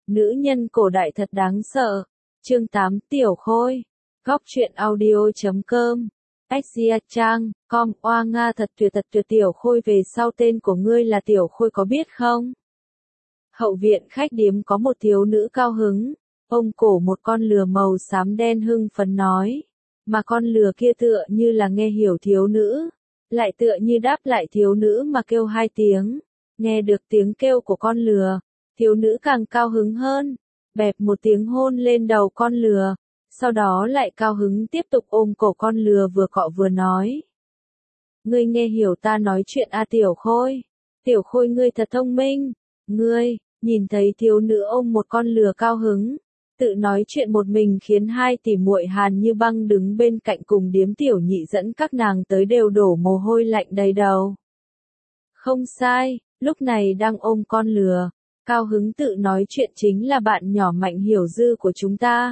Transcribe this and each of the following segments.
Nữ nhân cổ đại thật đáng sợ. Chương 8 Tiểu Khôi. Góc truyện audio.com. Exia Trang, com, oa Nga thật tuyệt Tiểu Khôi về sau tên của ngươi là Tiểu Khôi có biết không? Hậu viện khách điếm có một thiếu nữ cao hứng. Ông cổ một con lừa màu xám đen hưng phấn nói. Mà con lừa kia tựa như là nghe hiểu thiếu nữ. Lại tựa như đáp lại thiếu nữ mà kêu hai tiếng. Nghe được tiếng kêu của con lừa. Thiếu nữ càng cao hứng hơn, bẹp một tiếng hôn lên đầu con lừa, sau đó lại cao hứng tiếp tục ôm cổ con lừa vừa cọ vừa nói. Ngươi nghe hiểu ta nói chuyện à Tiểu Khôi? Tiểu Khôi ngươi thật thông minh, ngươi, nhìn thấy thiếu nữ ôm một con lừa cao hứng, tự nói chuyện một mình khiến hai tỷ muội Hàn Như Băng đứng bên cạnh cùng Điếm Tiểu Nhị dẫn các nàng tới đều đổ mồ hôi lạnh đầy đầu. Không sai, lúc này đang ôm con lừa. Cao hứng tự nói chuyện chính là bạn nhỏ Mạnh Hiểu Dư của chúng ta.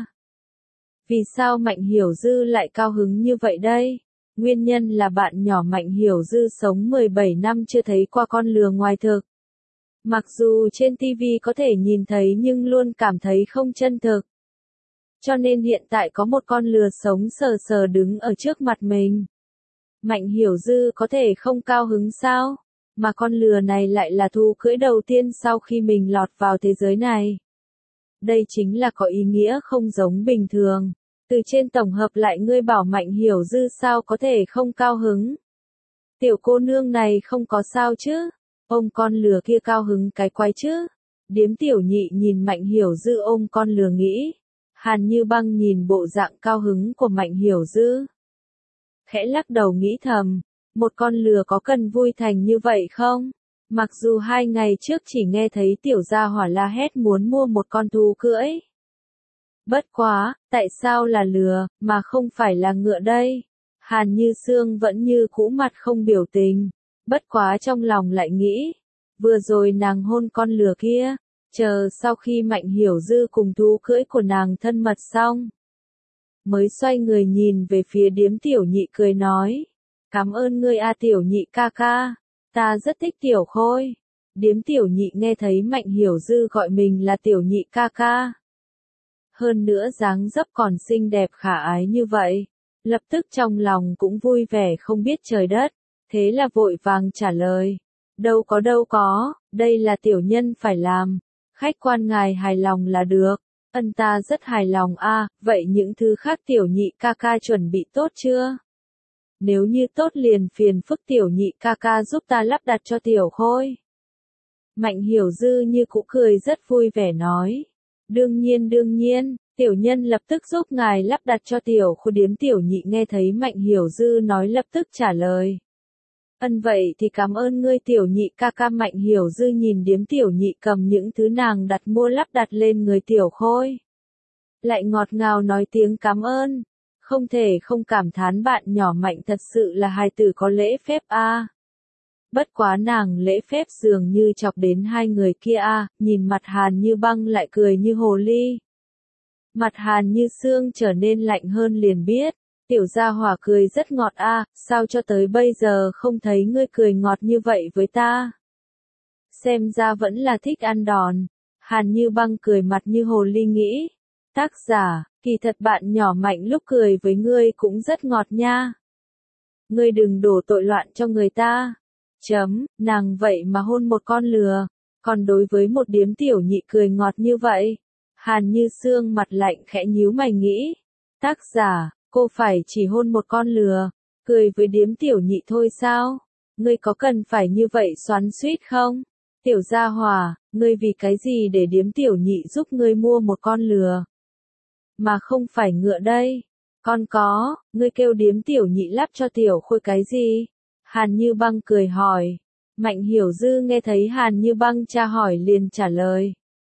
Vì sao Mạnh Hiểu Dư lại cao hứng như vậy đây? Nguyên nhân là bạn nhỏ Mạnh Hiểu Dư sống 17 năm chưa thấy qua con lừa ngoài thực. Mặc dù trên TV có thể nhìn thấy nhưng luôn cảm thấy không chân thực. Cho nên hiện tại có một con lừa sống sờ sờ đứng ở trước mặt mình. Mạnh Hiểu Dư có thể không cao hứng sao? Mà con lừa này lại là thú cưỡi đầu tiên sau khi mình lọt vào thế giới này. Đây chính là có ý nghĩa không giống bình thường. Từ trên tổng hợp lại ngươi bảo Mạnh Hiểu Dư sao có thể không cao hứng. Tiểu cô nương này không có sao chứ. Ôm con lừa kia cao hứng cái quái chứ. Điếm Tiểu Nhị nhìn Mạnh Hiểu Dư ôm con lừa nghĩ. Hàn Như Băng nhìn bộ dạng cao hứng của Mạnh Hiểu Dư. Khẽ lắc đầu nghĩ thầm. Một con lừa có cần vui thành như vậy không? Mặc dù 2 ngày trước chỉ nghe thấy tiểu gia hỏa la hét muốn mua một con thú cưỡi. Bất quá, tại sao là lừa, mà không phải là ngựa đây? Hàn Như Sương vẫn như cũ mặt không biểu tình. Bất quá trong lòng lại nghĩ. Vừa rồi nàng hôn con lừa kia. Chờ sau khi Mạnh Hiểu Dư cùng thú cưỡi của nàng thân mật xong. Mới xoay người nhìn về phía Điếm Tiểu Nhị cười nói. Cảm ơn ngươi a Tiểu Nhị ca ca, ta rất thích Tiểu Khôi. Điếm Tiểu Nhị nghe thấy Mạnh Hiểu Dư gọi mình là Tiểu Nhị ca ca. Hơn nữa dáng dấp còn xinh đẹp khả ái như vậy. Lập tức trong lòng cũng vui vẻ không biết trời đất. Thế là vội vàng trả lời. Đâu có, đây là tiểu nhân phải làm. Khách quan ngài hài lòng là được. Ân ta rất hài lòng a. Vậy những thứ khác Tiểu Nhị ca ca chuẩn bị tốt chưa? Nếu như tốt liền phiền phức Tiểu Nhị ca ca giúp ta lắp đặt cho Tiểu Khôi. Mạnh Hiểu Dư như cũ cười rất vui vẻ nói. Đương nhiên, tiểu nhân lập tức giúp ngài lắp đặt cho Tiểu Khôi. Điếm Tiểu Nhị nghe thấy Mạnh Hiểu Dư nói lập tức trả lời. Ân vậy thì cảm ơn ngươi Tiểu Nhị ca ca. Mạnh Hiểu Dư nhìn Điếm Tiểu Nhị cầm những thứ nàng đặt mua lắp đặt lên người Tiểu Khôi. Lại ngọt ngào nói tiếng cảm ơn. Không thể không cảm thán bạn nhỏ Mạnh thật sự là hài tử có lễ phép a. Bất quá nàng lễ phép dường như chọc đến hai người kia a. Nhìn mặt Hàn Như Băng lại cười như hồ ly. Mặt Hàn Như Sương trở nên lạnh hơn liền biết. Tiểu gia hỏa cười rất ngọt a. Sao cho tới bây giờ không thấy ngươi cười ngọt như vậy với ta? Xem ra vẫn là thích ăn đòn. Hàn Như Băng cười mặt như hồ ly nghĩ. Tác giả, kỳ thật bạn nhỏ Mạnh lúc cười với ngươi cũng rất ngọt nha. Ngươi đừng đổ tội loạn cho người ta. Nàng vậy mà hôn một con lừa, còn đối với một Điếm Tiểu Nhị cười ngọt như vậy. Hàn Như Sương mặt lạnh khẽ nhíu mày nghĩ. Tác giả, cô phải chỉ hôn một con lừa, cười với Điếm Tiểu Nhị thôi sao? Ngươi có cần phải như vậy xoắn xuýt không? Tiểu gia hỏa, ngươi vì cái gì để Điếm Tiểu Nhị giúp ngươi mua một con lừa? Mà không phải ngựa đây. Con có, ngươi kêu Điếm Tiểu Nhị lắp cho Tiểu Khôi cái gì? Hàn Như Băng cười hỏi. Mạnh Hiểu Dư nghe thấy Hàn Như Băng tra hỏi liền trả lời.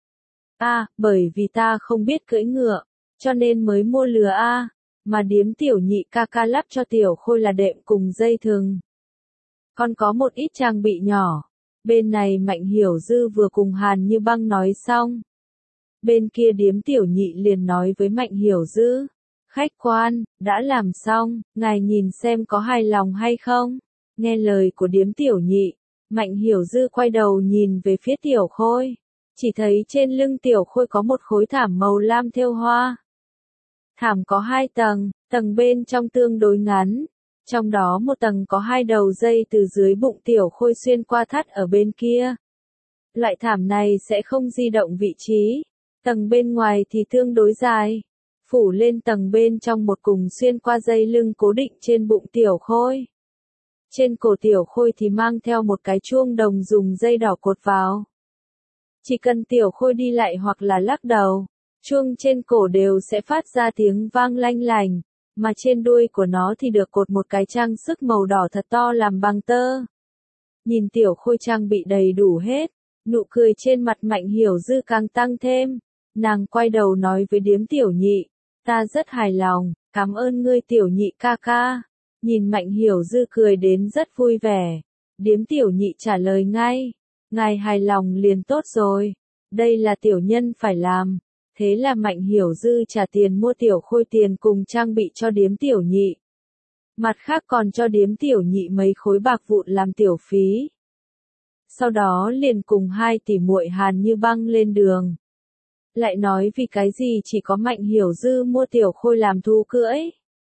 Bởi vì ta không biết cưỡi ngựa, cho nên mới mua lừa mà Điếm Tiểu Nhị ca ca lắp cho Tiểu Khôi là đệm cùng dây thừng. Con có một ít trang bị nhỏ. Bên này Mạnh Hiểu Dư vừa cùng Hàn Như Băng nói xong. Bên kia Điếm Tiểu Nhị liền nói với Mạnh Hiểu Dư. Khách quan, đã làm xong, ngài nhìn xem có hài lòng hay không? Nghe lời của Điếm Tiểu Nhị, Mạnh Hiểu Dư quay đầu nhìn về phía Tiểu Khôi. Chỉ thấy trên lưng Tiểu Khôi có một khối thảm màu lam thêu hoa. Thảm có 2 tầng, tầng bên trong tương đối ngắn. Trong đó một tầng có 2 đầu dây từ dưới bụng Tiểu Khôi xuyên qua thắt ở bên kia. Loại thảm này sẽ không di động vị trí. Tầng bên ngoài thì tương đối dài. Phủ lên tầng bên trong một cùng xuyên qua dây lưng cố định trên bụng Tiểu Khôi. Trên cổ Tiểu Khôi thì mang theo một cái chuông đồng dùng dây đỏ cột vào. Chỉ cần Tiểu Khôi đi lại hoặc là lắc đầu, chuông trên cổ đều sẽ phát ra tiếng vang lanh lành, mà trên đuôi của nó thì được cột một cái trang sức màu đỏ thật to làm bằng tơ. Nhìn Tiểu Khôi trang bị đầy đủ hết, nụ cười trên mặt Mạnh Hiểu Dư càng tăng thêm. Nàng quay đầu nói với Điếm Tiểu Nhị, ta rất hài lòng, cảm ơn ngươi Tiểu Nhị ca ca. Nhìn Mạnh Hiểu Dư cười đến rất vui vẻ. Điếm Tiểu Nhị trả lời ngay, ngài hài lòng liền tốt rồi, đây là tiểu nhân phải làm. Thế là Mạnh Hiểu Dư trả tiền mua Tiểu Khôi tiền cùng trang bị cho Điếm Tiểu Nhị. Mặt khác còn cho Điếm Tiểu Nhị mấy khối bạc vụn làm tiểu phí. Sau đó liền cùng 2 tỷ muội Hàn Như Băng lên đường. Lại nói vì cái gì chỉ có Mạnh Hiểu Dư mua Tiểu Khôi làm thú cưỡi,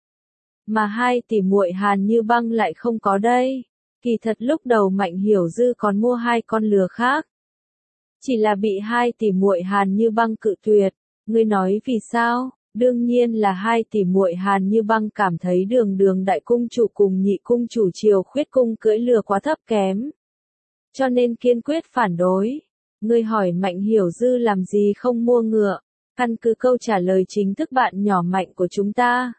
mà 2 tỷ muội Hàn Như Băng lại không có đây. Kỳ thật lúc đầu Mạnh Hiểu Dư còn mua 2 con lừa khác. Chỉ là bị 2 tỷ muội Hàn Như Băng cự tuyệt. Ngươi nói vì sao? Đương nhiên là 2 tỷ muội Hàn Như Băng cảm thấy Đường đại cung chủ cùng nhị cung chủ Triều Khuyết cung cưỡi lừa quá thấp kém. Cho nên kiên quyết phản đối. Ngươi hỏi Mạnh Hiểu Dư làm gì không mua ngựa? Căn cứ câu trả lời chính thức bạn nhỏ Mạnh của chúng ta.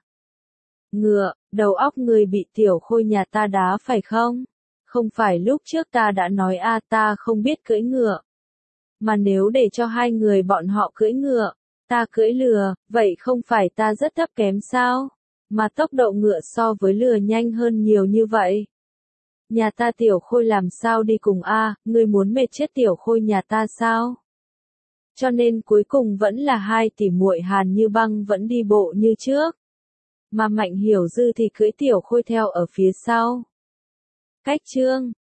Ngựa, đầu óc người bị Tiểu Khôi nhà ta đá phải không? Không phải lúc trước ta đã nói ta không biết cưỡi ngựa. Mà nếu để cho 2 người bọn họ cưỡi ngựa, ta cưỡi lừa, vậy không phải ta rất thấp kém sao? Mà tốc độ ngựa so với lừa nhanh hơn nhiều như vậy. Nhà ta Tiểu Khôi làm sao đi cùng ngươi muốn mệt chết Tiểu Khôi nhà ta sao? Cho nên cuối cùng vẫn là 2 tỷ muội Hàn Như Băng vẫn đi bộ như trước. Mà Mạnh Hiểu Dư thì cưỡi Tiểu Khôi theo ở phía sau. Cách chương